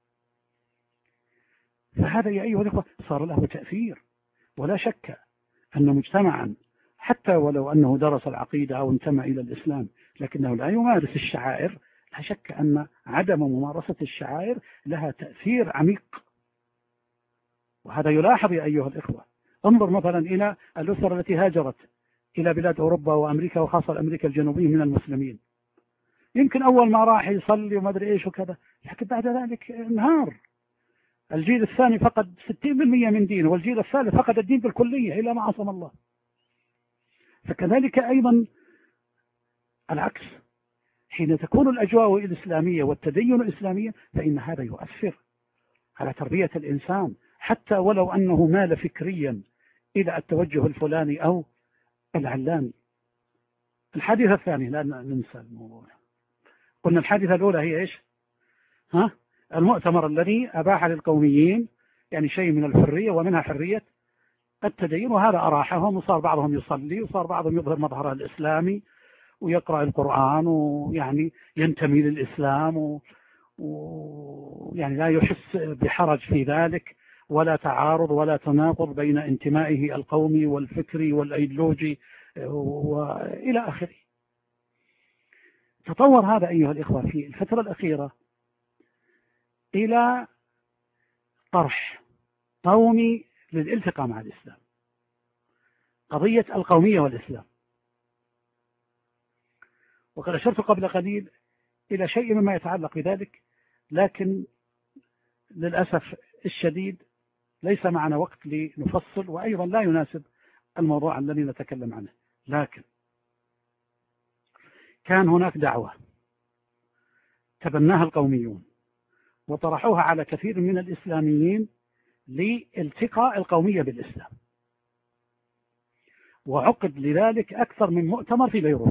فهذا يا أيها الأخوة صار له تأثير، ولا شك أن مجتمعا حتى ولو أنه درس العقيدة أو انتمى إلى الإسلام لكنه لا يمارس الشعائر، لا شك أن عدم ممارسة الشعائر لها تأثير عميق. وهذا يلاحظ يا أيها الإخوة. انظر مثلا إلى الأسر التي هاجرت إلى بلاد أوروبا وأمريكا، وخاصة أمريكا الجنوبية من المسلمين، يمكن أول ما راح يصلي وما أدري إيش وكذا، لكن بعد ذلك انهار. الجيل الثاني فقد 60% من دينه، والجيل الثالث فقد الدين بالكلية إلى ما عصم الله. فكذلك أيضا العكس، حين تكون الأجواء الإسلامية والتدين إسلاميا فإن هذا يؤثر على تربية الإنسان، حتى ولو أنه مال فكريا إلى التوجه الفلاني أو العلاني. الحادثة الثانية لا ننسى الموضوع، قلنا الحادثة الأولى هي إيش؟ المؤتمر الذي أباح للقوميين يعني شيء من الحرية، ومنها حرية التدين، وهذا أراحهم، وصار بعضهم يصلي، وصار بعضهم يظهر مظهره الإسلامي ويقرأ القرآن ويعني ينتمي للإسلام ويعني لا يحس بحرج في ذلك، ولا تعارض ولا تناقض بين انتمائه القومي والفكري والأيديولوجي وإلى آخره. تطور هذا أيها الإخوة في الفترة الأخيرة إلى طرح قومي للالتقاء مع الإسلام، قضية القومية والإسلام. وقد أشرت قبل قليل إلى شيء مما يتعلق بذلك، لكن للأسف الشديد ليس معنا وقت لنفصل، وأيضا لا يناسب الموضوع الذي نتكلم عنه. لكن كان هناك دعوة تبناها القوميون وطرحوها على كثير من الإسلاميين لالتقاء القومية بالإسلام، وعقد لذلك أكثر من مؤتمر في بيروت.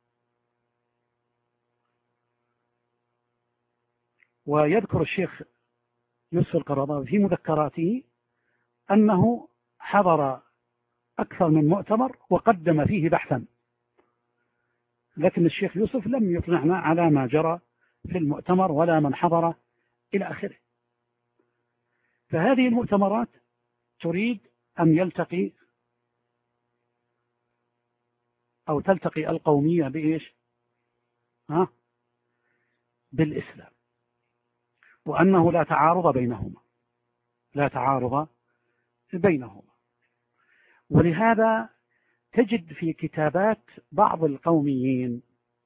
ويذكر الشيخ يوسف القرضاوي في مذكراته أنه حضر أكثر من مؤتمر وقدم فيه بحثا، لكن الشيخ يوسف لم يقنعنا على ما جرى في المؤتمر ولا من حضر إلى آخره. فهذه المؤتمرات تريد أن يلتقي أو تلتقي القومية بإيش؟ بالإسلام، وأنه لا تعارض بينهما، لا تعارض بينهما. ولهذا تجد في كتابات بعض القوميين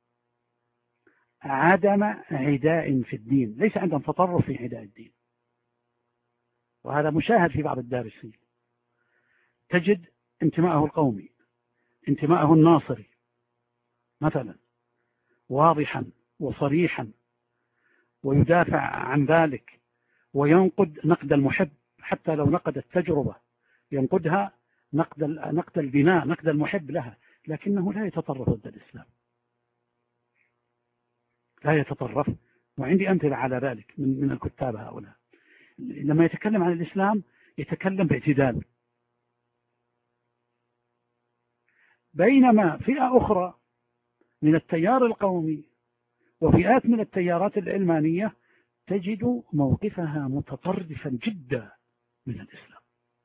عدم عداء في الدين، ليس عندهم تطرف في عداء الدين، وهذا مشاهد في بعض الدارسين. تجد انتماءه القومي، انتماءه الناصري مثلا واضحا وصريحا، ويدافع عن ذلك وينقد نقد المحب، حتى لو نقد التجربة ينقدها نقد البناء، نقد المحب لها، لكنه لا يتطرف ضد الإسلام، لا يتطرف. وعندي أمثلة على ذلك من الكتاب هؤلاء. لما يتكلم عن الإسلام يتكلم باعتدال، بينما فئة أخرى من التيار القومي وفئات من التيارات العلمانية تجد موقفها متطرفا جدا من الإسلام.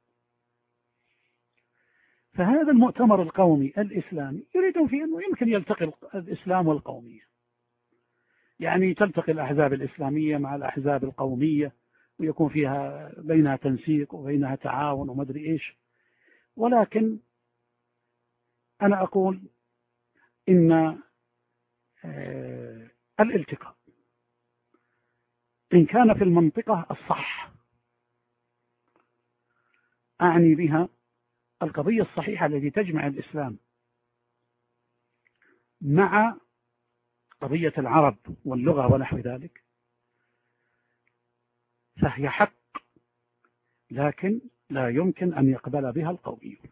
فهذا المؤتمر القومي الإسلامي يريدون فيه أنه يمكن يلتقي الإسلام والقومية، يعني تلتقي الأحزاب الإسلامية مع الأحزاب القومية ويكون فيها بينها تنسيق وبينها تعاون وما أدري إيش. ولكن أنا أقول إن الالتقاء إن كان في المنطقة الصح، أعني بها القضية الصحيحة التي تجمع الإسلام مع قضية العرب واللغة ونحو ذلك، فهي حق، لكن لا يمكن أن يقبل بها القوميون.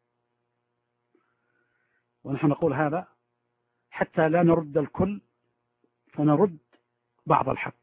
ونحن نقول هذا حتى لا نرد الكل فنرد بعض الحق،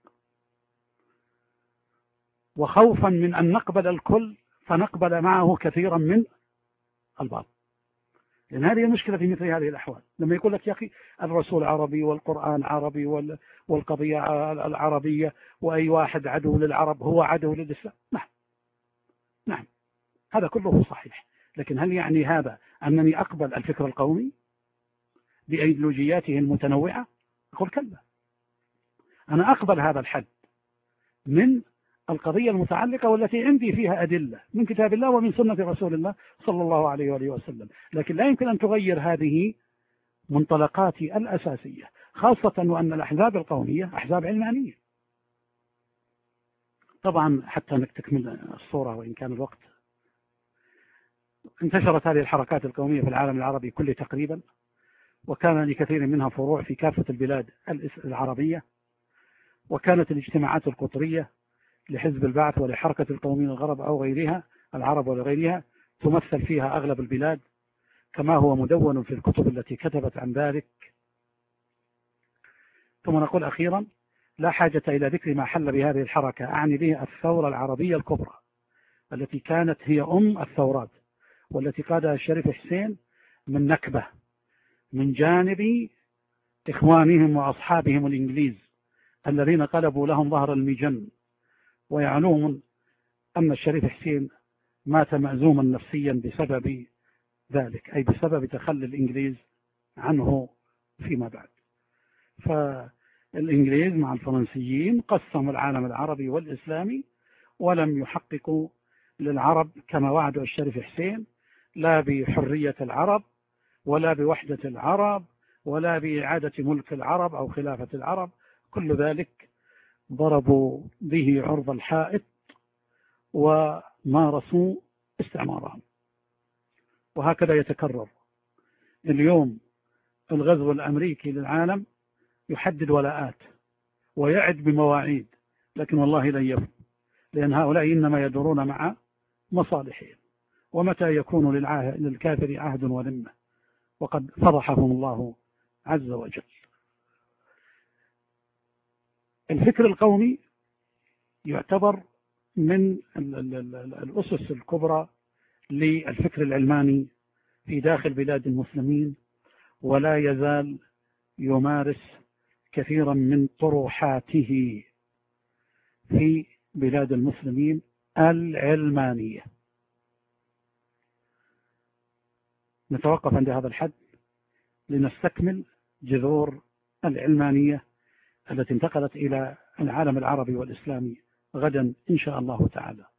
وخوفا من أن نقبل الكل فنقبل معه كثيرا من الباطل. لأن هذه المشكلة في مثل هذه الأحوال، لما يقول لك يا أخي الرسول عربي والقرآن عربي والقضية العربية وأي واحد عدو للعرب هو عدو للإسلام، نعم هذا كله صحيح، لكن هل يعني هذا أنني أقبل الفكر القومي بأيديولوجياته المتنوعة؟ أقول كلا، أنا أقبل هذا الحد من القضية المتعلقة والتي عندي فيها أدلة من كتاب الله ومن سنة رسول الله صلى الله عليه وآله وسلم، لكن لا يمكن أن تغير هذه منطلقاتي الأساسية، خاصة وأن الأحزاب القومية أحزاب علمانية. طبعا حتى نكمل الصورة وإن كان الوقت، انتشرت هذه الحركات القومية في العالم العربي كله تقريبا، وكان لكثير منها فروع في كافة البلاد العربية، وكانت الاجتماعات القطرية لحزب البعث ولحركة القوميين الغرب أو غيرها العرب ولغيرها تمثل فيها أغلب البلاد، كما هو مدون في الكتب التي كتبت عن ذلك. ثم نقول أخيرا لا حاجة إلى ذكر ما حل بهذه الحركة، أعني به الثورة العربية الكبرى التي كانت هي الثورات، والتي قادها الشريف حسين من نكبة من جانب إخوانهم وأصحابهم الإنجليز الذين قلبوا لهم ظهر المجن، ويعنون أن الشريف حسين مات مأزوما نفسيا بسبب ذلك، أي بسبب تخلي الإنجليز عنه فيما بعد. فالإنجليز مع الفرنسيين قسموا العالم العربي والإسلامي، ولم يحققوا للعرب كما وعدوا الشريف حسين، لا بحرية العرب ولا بوحدة العرب ولا بإعادة ملك العرب أو خلافة العرب، كل ذلك ضربوا به عرض الحائط ومارسوا استعمارهم. وهكذا يتكرر اليوم. الغزو الأمريكي للعالم يحدد ولاءات ويعد بمواعيد، لكن والله لن يفعل، لأن هؤلاء إنما يدورون مع مصالحهم، ومتى يكون للكافر عهد وذمة، وقد فضحهم الله عز وجل. الفكر القومي يعتبر من الأسس الكبرى للفكر العلماني في داخل بلاد المسلمين، ولا يزال يمارس كثيرا من طروحاته في بلاد المسلمين العلمانية. نتوقف عند هذا الحد لنستكمل جذور العلمانية التي انتقلت إلى العالم العربي والإسلامي غدا إن شاء الله تعالى.